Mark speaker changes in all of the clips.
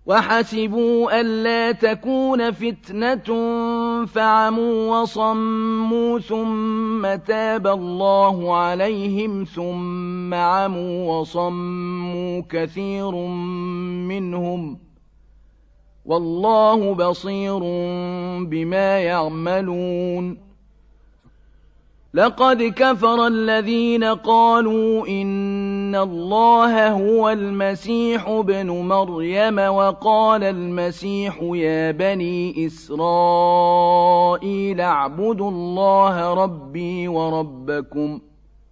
Speaker 1: وحسبوا ألا تكون فتنة فعموا وصموا ثم تاب الله عليهم ثم عموا وصموا كثير منهم والله بصير بما يعملون لقد كفر الذين قالوا إن الله هو المسيح ابن مريم وقال المسيح يا بني إسرائيل اعبدوا الله ربي وربكم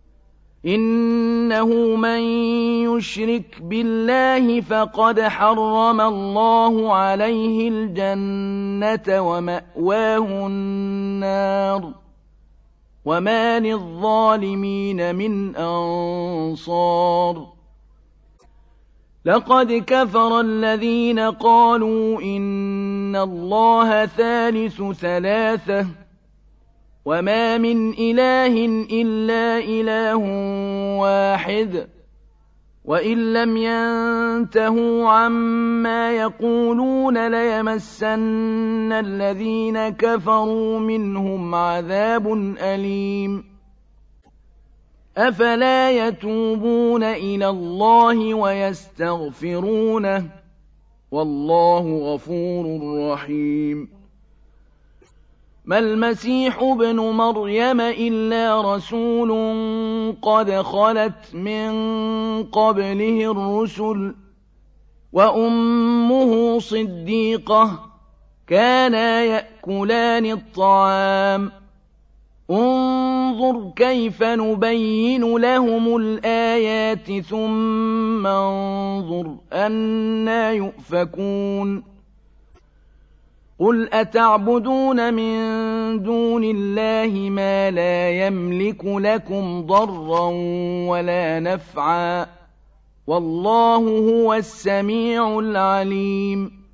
Speaker 1: إنه من يشرك بالله فقد حرم الله عليه الجنة ومأواه النار وما للظالمين من أنصار لقد كفر الذين قالوا إن الله ثالث ثلاثة وما من إله إلا إله واحد وإن لم ينتهوا عما يقولون ليمسن الذين كفروا منهم عذاب أليم أفلا يتوبون إلى الله ويستغفرونه والله غفور رحيم ما المسيح ابن مريم إلا رسول قد خلت من قبله الرسل وأمه صديقة كانا يأكلان الطعام انظر كيف نبين لهم الآيات ثم انظر أنى يؤفكون قل أتعبدون من دون الله ما لا يملك لكم ضرا ولا نفعا والله هو السميع العليم